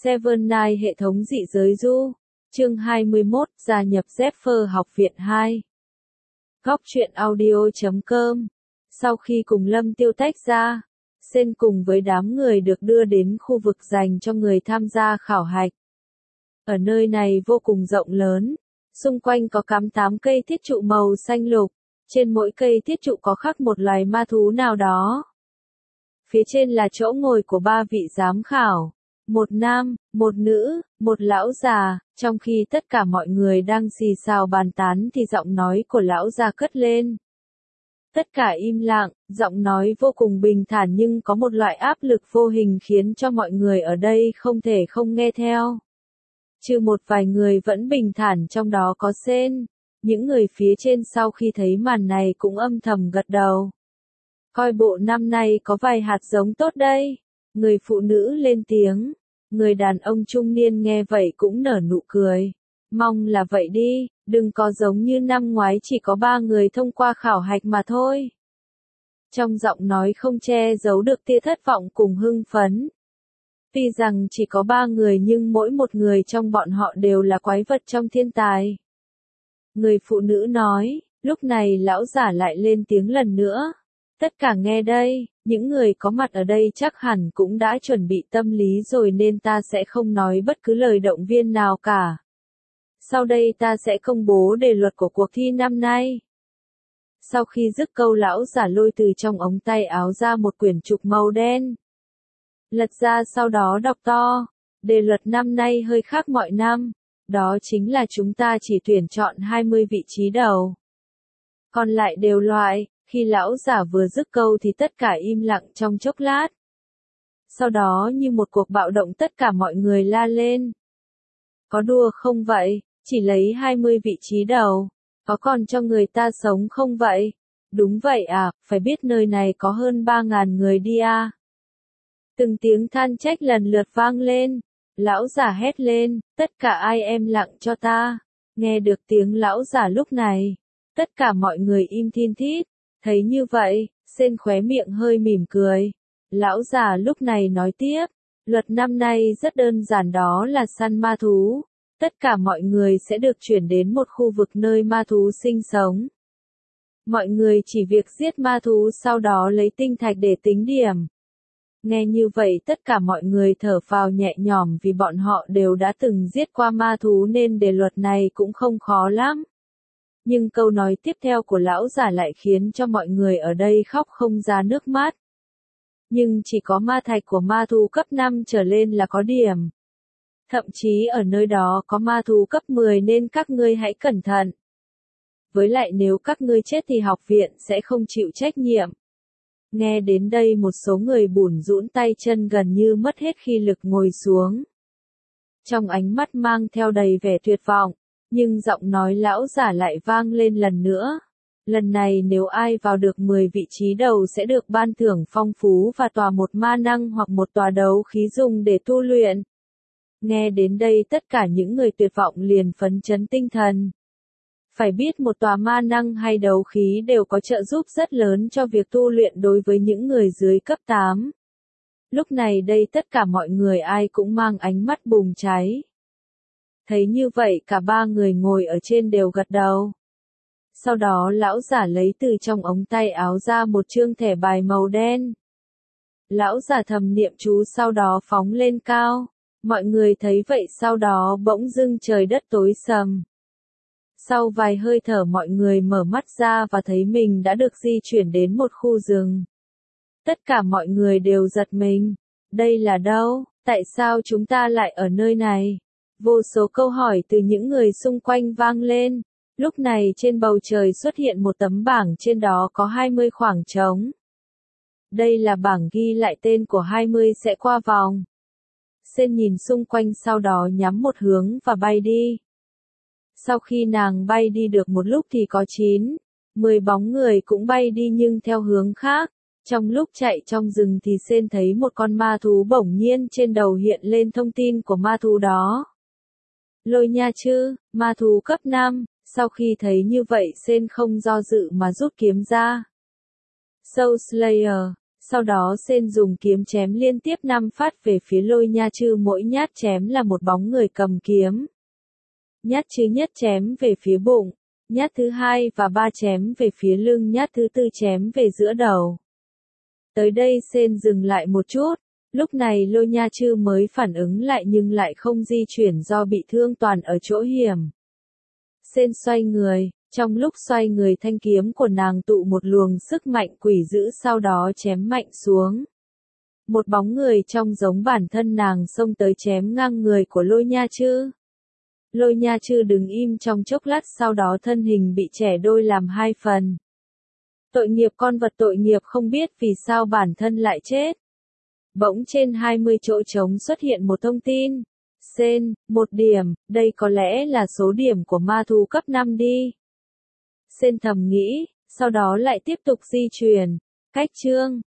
Seven Night hệ thống dị giới du. Chương 21, gia nhập Zephyr học viện 2. Góc truyện audio.com. Sau khi cùng Lâm Tiêu tách ra, Sen cùng với đám người được đưa đến khu vực dành cho người tham gia khảo hạch. Ở nơi này vô cùng rộng lớn, xung quanh có cắm 8 cây thiết trụ màu xanh lục, trên mỗi cây thiết trụ có khắc một loài ma thú nào đó. Phía trên là chỗ ngồi của 3 vị giám khảo, một nam, một nữ, một lão già, trong khi tất cả mọi người đang xì xào bàn tán thì giọng nói của lão già cất lên. Tất cả im lặng, giọng nói vô cùng bình thản nhưng có một loại áp lực vô hình khiến cho mọi người ở đây không thể không nghe theo. Trừ một vài người vẫn bình thản trong đó có Sen, những người phía trên sau khi thấy màn này cũng âm thầm gật đầu. Coi bộ năm nay có vài hạt giống tốt đây, người phụ nữ lên tiếng, người đàn ông trung niên nghe vậy cũng nở nụ cười. Mong là vậy đi, đừng có giống như năm ngoái chỉ có 3 người thông qua khảo hạch mà thôi. Trong giọng nói không che giấu được tia thất vọng cùng hưng phấn. Tuy rằng chỉ có 3 người nhưng mỗi một người trong bọn họ đều là quái vật trong thiên tài. Người phụ nữ nói, lúc này lão giả lại lên tiếng lần nữa. Tất cả nghe đây, những người có mặt ở đây chắc hẳn cũng đã chuẩn bị tâm lý rồi nên ta sẽ không nói bất cứ lời động viên nào cả. Sau đây ta sẽ công bố đề luật của cuộc thi năm nay. Sau khi dứt câu lão giả lôi từ trong ống tay áo ra một quyển trục màu đen. Lật ra sau đó đọc to, đề luật năm nay hơi khác mọi năm, đó chính là chúng ta chỉ tuyển chọn 20 vị trí đầu. Còn lại đều loại. Khi lão giả vừa dứt câu thì tất cả im lặng trong chốc lát. Sau đó như một cuộc bạo động tất cả mọi người la lên. Có đùa không vậy, chỉ lấy 20 vị trí đầu, có còn cho người ta sống không vậy? Đúng vậy à, phải biết nơi này có hơn 3.000 người đi à. Từng tiếng than trách lần lượt vang lên, lão giả hét lên, tất cả ai em lặng cho ta. Nghe được tiếng lão giả lúc này, tất cả mọi người im thin thít. Thấy như vậy, Sen khóe miệng hơi mỉm cười. Lão già lúc này nói tiếp, luật năm nay rất đơn giản đó là săn ma thú. Tất cả mọi người sẽ được chuyển đến một khu vực nơi ma thú sinh sống. Mọi người chỉ việc giết ma thú sau đó lấy tinh thạch để tính điểm. Nghe như vậy tất cả mọi người thở phào nhẹ nhõm vì bọn họ đều đã từng giết qua ma thú nên đề luật này cũng không khó lắm. Nhưng câu nói tiếp theo của lão giả lại khiến cho mọi người ở đây khóc không ra nước mắt. Nhưng chỉ có ma thạch của ma thú cấp 5 trở lên là có điểm. Thậm chí ở nơi đó có ma thú cấp 10 nên các ngươi hãy cẩn thận. Với lại nếu các ngươi chết thì học viện sẽ không chịu trách nhiệm. Nghe đến đây một số người bủn rũn tay chân gần như mất hết khí lực ngồi xuống. Trong ánh mắt mang theo đầy vẻ tuyệt vọng. Nhưng giọng nói lão giả lại vang lên lần nữa. Lần này nếu ai vào được 10 vị trí đầu sẽ được ban thưởng phong phú và tòa một ma năng hoặc một tòa đấu khí dùng để tu luyện. Nghe đến đây tất cả những người tuyệt vọng liền phấn chấn tinh thần. Phải biết một tòa ma năng hay đấu khí đều có trợ giúp rất lớn cho việc tu luyện đối với những người dưới cấp 8. Lúc này đây tất cả mọi người ai cũng mang ánh mắt bùng cháy. Thấy như vậy cả 3 người ngồi ở trên đều gật đầu. Sau đó lão giả lấy từ trong ống tay áo ra một chương thẻ bài màu đen. Lão giả thầm niệm chú sau đó phóng lên cao. Mọi người thấy vậy sau đó bỗng dưng trời đất tối sầm. Sau vài hơi thở mọi người mở mắt ra và thấy mình đã được di chuyển đến một khu rừng. Tất cả mọi người đều giật mình. Đây là đâu? Tại sao chúng ta lại ở nơi này? Vô số câu hỏi từ những người xung quanh vang lên. Lúc này trên bầu trời xuất hiện một tấm bảng trên đó có 20 khoảng trống. Đây là bảng ghi lại tên của 20 sẽ qua vòng. Sen nhìn xung quanh sau đó nhắm một hướng và bay đi. Sau khi nàng bay đi được một lúc thì có 9, 10 bóng người cũng bay đi nhưng theo hướng khác. Trong lúc chạy trong rừng thì Sen thấy một con ma thú bỗng nhiên trên đầu hiện lên thông tin của ma thú đó. Lôi nha chứ, ma thú cấp 5, sau khi thấy như vậy Sen không do dự mà rút kiếm ra. Soul Slayer, Sau đó Sen dùng kiếm chém liên tiếp 5 phát về phía Lôi Nha Chư, mỗi nhát chém là một bóng người cầm kiếm. Nhát thứ nhất chém về phía bụng, nhát thứ hai và ba chém về phía lưng, nhát thứ tư chém về giữa đầu. Tới đây Sen dừng lại một chút, lúc này Lôi Nha Chư mới phản ứng lại nhưng lại không di chuyển do bị thương toàn ở chỗ hiểm. Sen xoay người, trong lúc xoay người thanh kiếm của nàng tụ một luồng sức mạnh quỷ dữ, sau đó chém mạnh xuống. Một bóng người trông giống bản thân nàng xông tới chém ngang người của Lôi Nha Chư. Lôi Nha Chư đứng im trong chốc lát, sau đó thân hình bị chẻ đôi làm hai phần. Tội nghiệp con vật, tội nghiệp, không biết vì sao bản thân lại chết. Bỗng trên 20 chỗ trống xuất hiện một thông tin. Sen, 1 điểm, đây có lẽ là số điểm của ma thú cấp 5 đi. Sen thầm nghĩ, sau đó lại tiếp tục di chuyển. Cách chương